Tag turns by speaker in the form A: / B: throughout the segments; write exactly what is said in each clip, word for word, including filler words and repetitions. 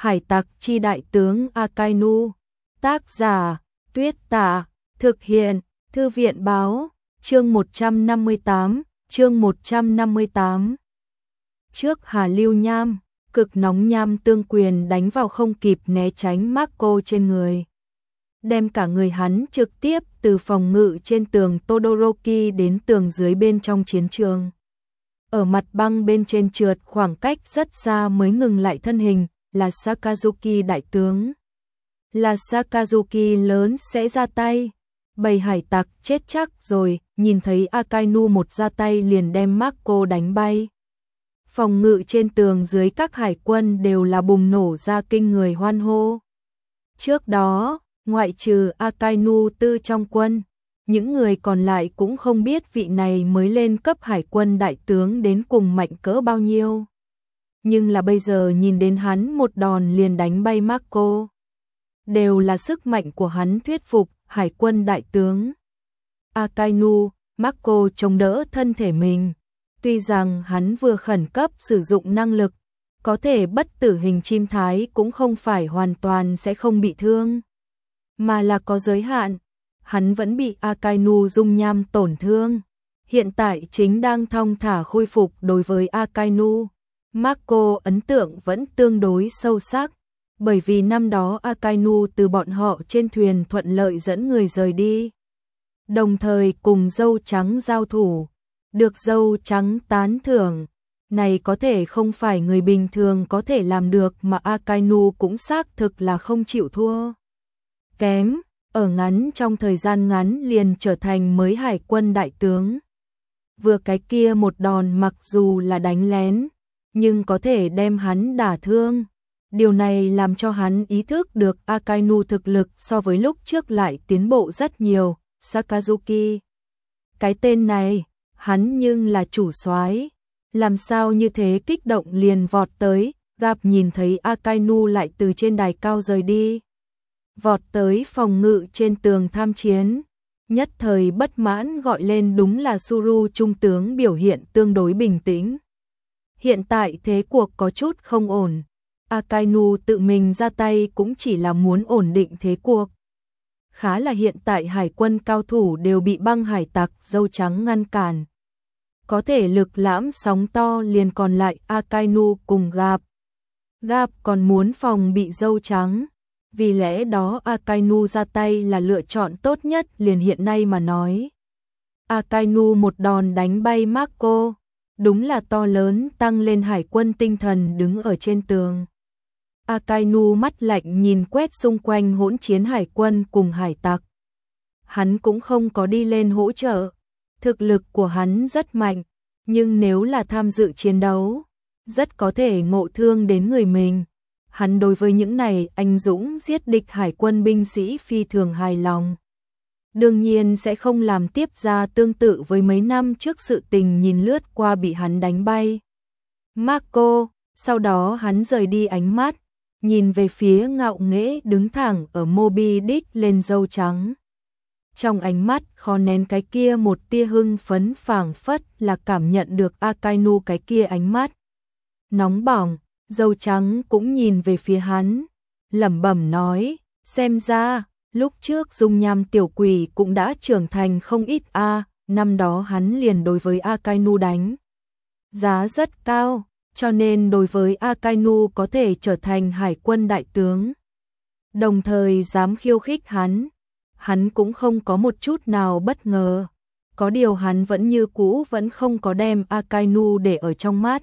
A: Hải tặc chi đại tướng Akainu. Tác giả Tuyết Tả. Thực hiện Thư viện báo. Chương một trăm năm mươi tám. Chương một trăm năm mươi tám. Trước Hà Lưu Nham, cực nóng nham tương quyền đánh vào không kịp né tránh Marco trên người, đem cả người hắn trực tiếp từ phòng ngự trên tường Todoroki đến tường dưới bên trong chiến trường. Ở mặt băng bên trên trượt khoảng cách rất xa mới ngừng lại thân hình, là Sakazuki đại tướng. Là Sakazuki lớn sẽ ra tay. Bầy hải tặc chết chắc rồi, nhìn thấy Akainu một ra tay liền đem Marco đánh bay. Phòng ngự trên tường dưới các hải quân đều là bùng nổ ra kinh người hoan hô. Trước đó, ngoại trừ Akainu tư trong quân, những người còn lại cũng không biết vị này mới lên cấp hải quân đại tướng đến cùng mạnh cỡ bao nhiêu. Nhưng là bây giờ nhìn đến hắn một đòn liền đánh bay Marco, đều là sức mạnh của hắn thuyết phục hải quân đại tướng. Akainu, Marco chống đỡ thân thể mình. Tuy rằng hắn vừa khẩn cấp sử dụng năng lực, có thể bất tử hình chim thái cũng không phải hoàn toàn sẽ không bị thương, mà là có giới hạn. Hắn vẫn bị Akainu dung nham tổn thương. Hiện tại chính đang thong thả khôi phục. Đối với Akainu, Marco ấn tượng vẫn tương đối sâu sắc, bởi vì năm đó Akainu từ bọn họ trên thuyền thuận lợi dẫn người rời đi, đồng thời cùng dâu trắng giao thủ, được dâu trắng tán thưởng. Này có thể không phải người bình thường có thể làm được, mà Akainu cũng xác thực là không chịu thua kém, ở ngắn trong thời gian ngắn liền trở thành mới hải quân đại tướng. Vừa cái kia một đòn mặc dù là đánh lén, nhưng có thể đem hắn đả thương. Điều này làm cho hắn ý thức được Akainu thực lực so với lúc trước lại tiến bộ rất nhiều. Sakazuki, cái tên này, hắn nhưng là chủ soái, làm sao như thế kích động liền vọt tới, gặp nhìn thấy Akainu lại từ trên đài cao rời đi, vọt tới phòng ngự trên tường tham chiến. Nhất thời bất mãn gọi lên, đúng là Suru trung tướng biểu hiện tương đối bình tĩnh. Hiện tại thế cuộc có chút không ổn, Akainu tự mình ra tay cũng chỉ là muốn ổn định thế cuộc. Khá là hiện tại hải quân cao thủ đều bị băng hải tặc dâu trắng ngăn cản, có thể lực lãm sóng to liền còn lại Akainu cùng Gap. Gap còn muốn phòng bị dâu trắng, vì lẽ đó Akainu ra tay là lựa chọn tốt nhất. Liền hiện nay mà nói, Akainu một đòn đánh bay Marco, đúng là to lớn tăng lên hải quân tinh thần đứng ở trên tường. Akainu mắt lạnh nhìn quét xung quanh hỗn chiến hải quân cùng hải tặc. Hắn cũng không có đi lên hỗ trợ. Thực lực của hắn rất mạnh, nhưng nếu là tham dự chiến đấu, rất có thể ngộ thương đến người mình. Hắn đối với những này anh dũng giết địch hải quân binh sĩ phi thường hài lòng. Đương nhiên sẽ không làm tiếp ra tương tự với mấy năm trước sự tình nhìn lướt qua bị hắn đánh bay Marco. Sau đó hắn rời đi ánh mắt, nhìn về phía ngạo nghễ đứng thẳng ở Moby Dick lên dâu trắng. Trong ánh mắt khó nén cái kia một tia hưng phấn, phảng phất là cảm nhận được Akainu cái kia ánh mắt nóng bỏng. Dâu trắng cũng nhìn về phía hắn, lẩm bẩm nói, xem ra lúc trước dung nham tiểu quỷ cũng đã trưởng thành không ít a. Năm đó hắn liền đối với Akainu đánh giá rất cao, cho nên đối với Akainu có thể trở thành hải quân đại tướng, đồng thời dám khiêu khích hắn, hắn cũng không có một chút nào bất ngờ. Có điều hắn vẫn như cũ vẫn không có đem Akainu để ở trong mắt.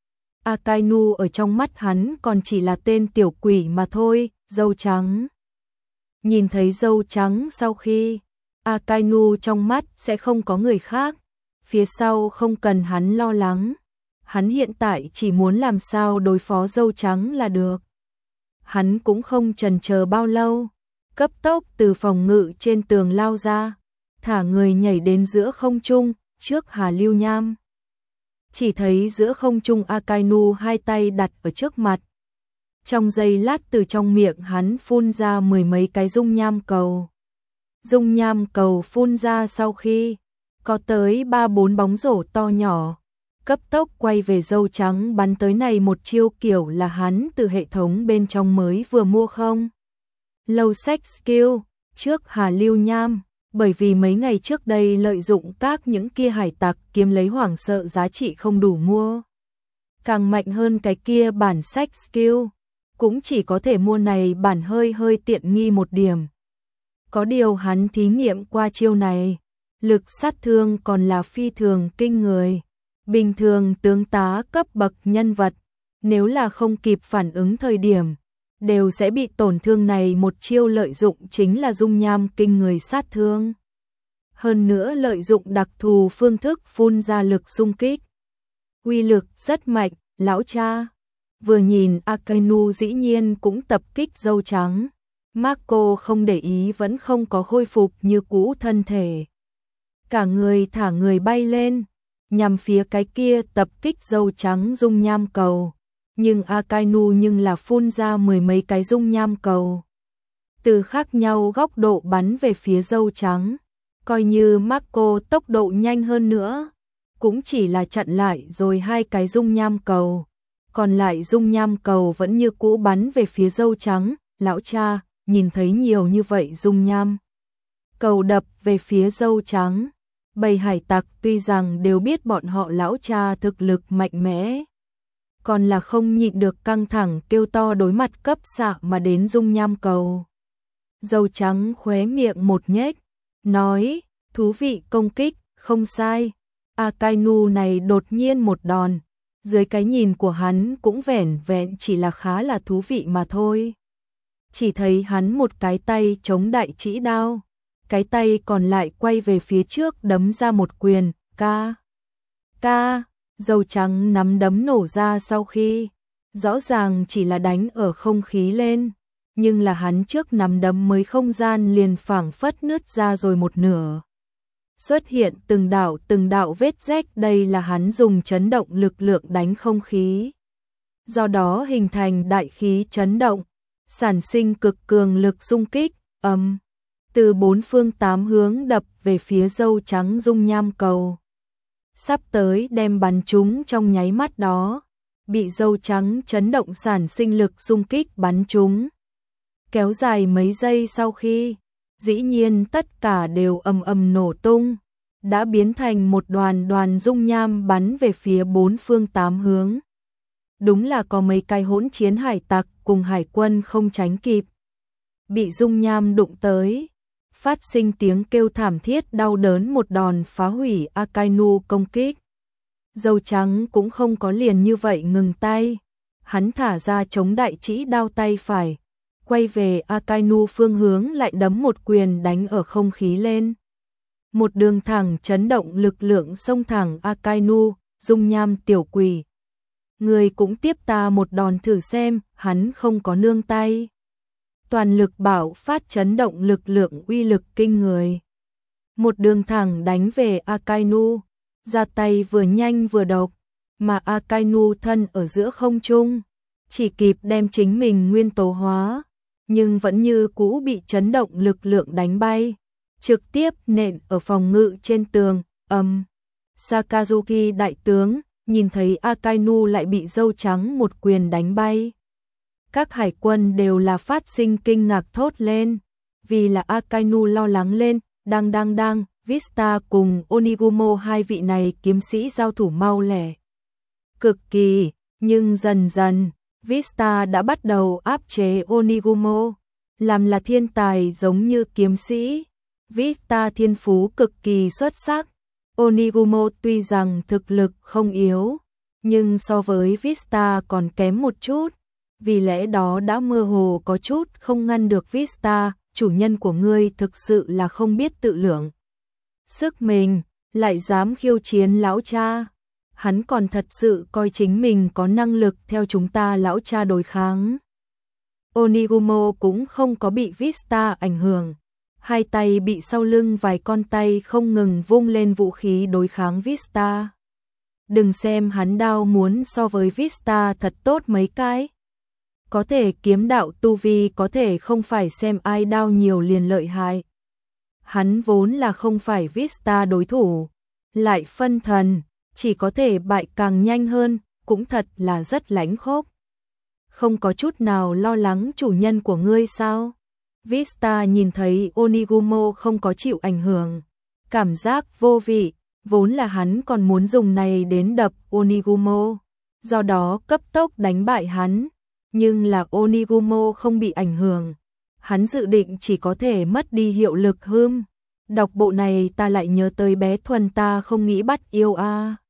A: Akainu ở trong mắt hắn còn chỉ là tên tiểu quỷ mà thôi. Dâu trắng nhìn thấy dâu trắng sau khi, Akainu trong mắt sẽ không có người khác, phía sau không cần hắn lo lắng. Hắn hiện tại chỉ muốn làm sao đối phó dâu trắng là được. Hắn cũng không chần chờ bao lâu, cấp tốc từ phòng ngự trên tường lao ra, thả người nhảy đến giữa không trung, trước Hà Lưu Nham. Chỉ thấy giữa không trung Akainu hai tay đặt ở trước mặt. Trong giây lát từ trong miệng hắn phun ra mười mấy cái dung nham cầu. Dung nham cầu phun ra sau khi, có tới ba bốn bóng rổ to nhỏ, cấp tốc quay về dâu trắng bắn tới này một chiêu kiểu là hắn từ hệ thống bên trong mới vừa mua không. Lâu sách skill, trước Hà Lưu Nham, bởi vì mấy ngày trước đây lợi dụng các những kia hải tặc kiếm lấy hoảng sợ giá trị không đủ mua. Càng mạnh hơn cái kia bản sách skill, cũng chỉ có thể mua này bản hơi hơi tiện nghi một điểm. Có điều hắn thí nghiệm qua chiêu này, lực sát thương còn là phi thường kinh người. Bình thường tướng tá cấp bậc nhân vật, nếu là không kịp phản ứng thời điểm, đều sẽ bị tổn thương này một chiêu lợi dụng chính là dung nham kinh người sát thương. Hơn nữa lợi dụng đặc thù phương thức phun ra lực xung kích. Uy lực rất mạnh, lão cha. Vừa nhìn Akainu dĩ nhiên cũng tập kích dâu trắng. Marco không để ý vẫn không có khôi phục như cũ thân thể. Cả người thả người bay lên, nhằm phía cái kia tập kích dâu trắng dung nham cầu. Nhưng Akainu nhưng là phun ra mười mấy cái dung nham cầu. Từ khác nhau góc độ bắn về phía dâu trắng. Coi như Marco tốc độ nhanh hơn nữa, cũng chỉ là chặn lại rồi hai cái dung nham cầu. Còn lại dung nham cầu vẫn như cũ bắn về phía dâu trắng. Lão cha, nhìn thấy nhiều như vậy dung nham cầu đập về phía dâu trắng. Bầy hải tặc tuy rằng đều biết bọn họ lão cha thực lực mạnh mẽ, còn là không nhịn được căng thẳng kêu to đối mặt cấp xạ mà đến dung nham cầu. Dâu trắng khóe miệng một nhếch, nói, thú vị công kích, không sai. Akainu này đột nhiên một đòn, dưới cái nhìn của hắn cũng vẻn vẹn chỉ là khá là thú vị mà thôi. Chỉ thấy hắn một cái tay chống đại trĩ đao, cái tay còn lại quay về phía trước đấm ra một quyền, ca, ca, dâu trắng nắm đấm nổ ra sau khi, rõ ràng chỉ là đánh ở không khí lên, nhưng là hắn trước nắm đấm mới không gian liền phảng phất nứt ra rồi một nửa. Xuất hiện từng đạo từng đạo vết rách, đây là hắn dùng chấn động lực lượng đánh không khí. Do đó hình thành đại khí chấn động, sản sinh cực cường lực xung kích, ầm, từ bốn phương tám hướng đập về phía dâu trắng dung nham cầu. Sắp tới đem bắn chúng trong nháy mắt đó, bị dâu trắng chấn động sản sinh lực xung kích bắn chúng. Kéo dài mấy giây sau khi, dĩ nhiên tất cả đều ầm ầm nổ tung, đã biến thành một đoàn đoàn dung nham bắn về phía bốn phương tám hướng. Đúng là có mấy cái hỗn chiến hải tặc cùng hải quân không tránh kịp, bị dung nham đụng tới, phát sinh tiếng kêu thảm thiết đau đớn, một đòn phá hủy Akainu công kích. Dâu trắng cũng không có liền như vậy ngừng tay, hắn thả ra chống đại trĩ đao tay phải, quay về Akainu phương hướng lại đấm một quyền đánh ở không khí lên. Một đường thẳng chấn động lực lượng xông thẳng Akainu, dung nham tiểu quỷ. Người cũng tiếp ta một đòn thử xem, hắn không có nương tay. Toàn lực bảo phát chấn động lực lượng uy lực kinh người. Một đường thẳng đánh về Akainu, ra tay vừa nhanh vừa độc, mà Akainu thân ở giữa không trung, chỉ kịp đem chính mình nguyên tố hóa, nhưng vẫn như cũ bị chấn động lực lượng đánh bay, trực tiếp nện ở phòng ngự trên tường, ầm. Sakazuki đại tướng, nhìn thấy Akainu lại bị dâu trắng một quyền đánh bay. Các hải quân đều là phát sinh kinh ngạc thốt lên, vì là Akainu lo lắng lên, đang đang đang, Vista cùng Onigumo hai vị này kiếm sĩ giao thủ mau lẻ. Cực kỳ, nhưng dần dần, Vista đã bắt đầu áp chế Onigumo, làm là thiên tài giống như kiếm sĩ. Vista thiên phú cực kỳ xuất sắc, Onigumo tuy rằng thực lực không yếu, nhưng so với Vista còn kém một chút, vì lẽ đó đã mơ hồ có chút không ngăn được Vista, chủ nhân của ngươi thực sự là không biết tự lượng sức mình, lại dám khiêu chiến lão cha. Hắn còn thật sự coi chính mình có năng lực theo chúng ta lão cha đối kháng. Onigumo cũng không có bị Vista ảnh hưởng, hai tay bị sau lưng vài con tay không ngừng vung lên vũ khí đối kháng Vista. Đừng xem hắn đao muốn so với Vista thật tốt mấy cái. Có thể kiếm đạo tu vi có thể không phải xem ai đao nhiều liền lợi hại. Hắn vốn là không phải Vista đối thủ, lại phân thần, chỉ có thể bại càng nhanh hơn, cũng thật là rất lãnh khốc. Không có chút nào lo lắng chủ nhân của ngươi sao? Vista nhìn thấy Onigumo không có chịu ảnh hưởng, cảm giác vô vị, vốn là hắn còn muốn dùng này đến đập Onigumo, do đó cấp tốc đánh bại hắn, nhưng là Onigumo không bị ảnh hưởng, hắn dự định chỉ có thể mất đi hiệu lực hưm. Đọc bộ này ta lại nhớ tới bé Thuần ta không nghĩ bắt yêu a.